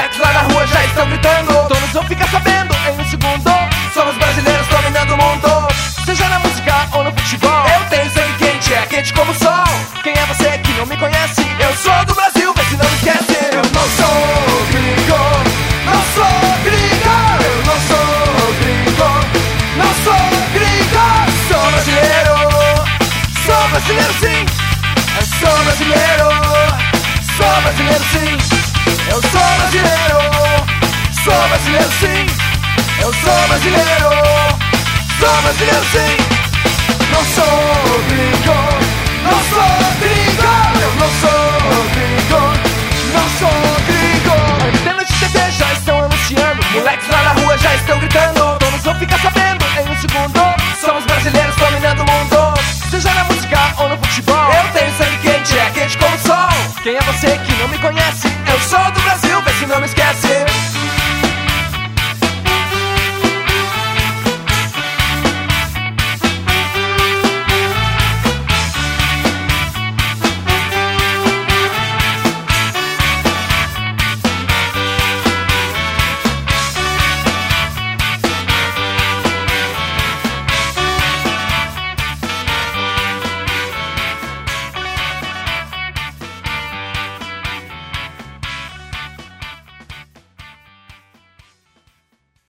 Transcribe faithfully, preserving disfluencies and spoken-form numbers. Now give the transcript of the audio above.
moleques lá na rua já estão gritando, todos vão ficar sabendo em um segundo. Somos brasileiros dominando o mundo. Seja na música ou no futebol, eu tenho sangue quente, é quente como o sol. Quem é você que não me conhece? Eu sou do Brasil, vê se não me esquece. Eu não sou gringo, não sou gringo. Eu não sou gringo, não sou gringo. Sou brasileiro, sou brasileiro sim. Eu sou brasileiro, sou brasileiro sim. Eu sou brasileiro, sou brasileiro sim. Eu sou brasileiro, sou brasileiro sim. Não sou gringo, não sou gringo. Eu não sou gringo, não sou gringo. Antenas de T V já estão anunciando, moleques lá na rua já estão gritando, todos vão ficar sabendo em um segundo. Somos brasileiros dominando o mundo. Seja na música ou no futebol, eu tenho sangue quente, é quente como o sol. Quem é você que não me conhece?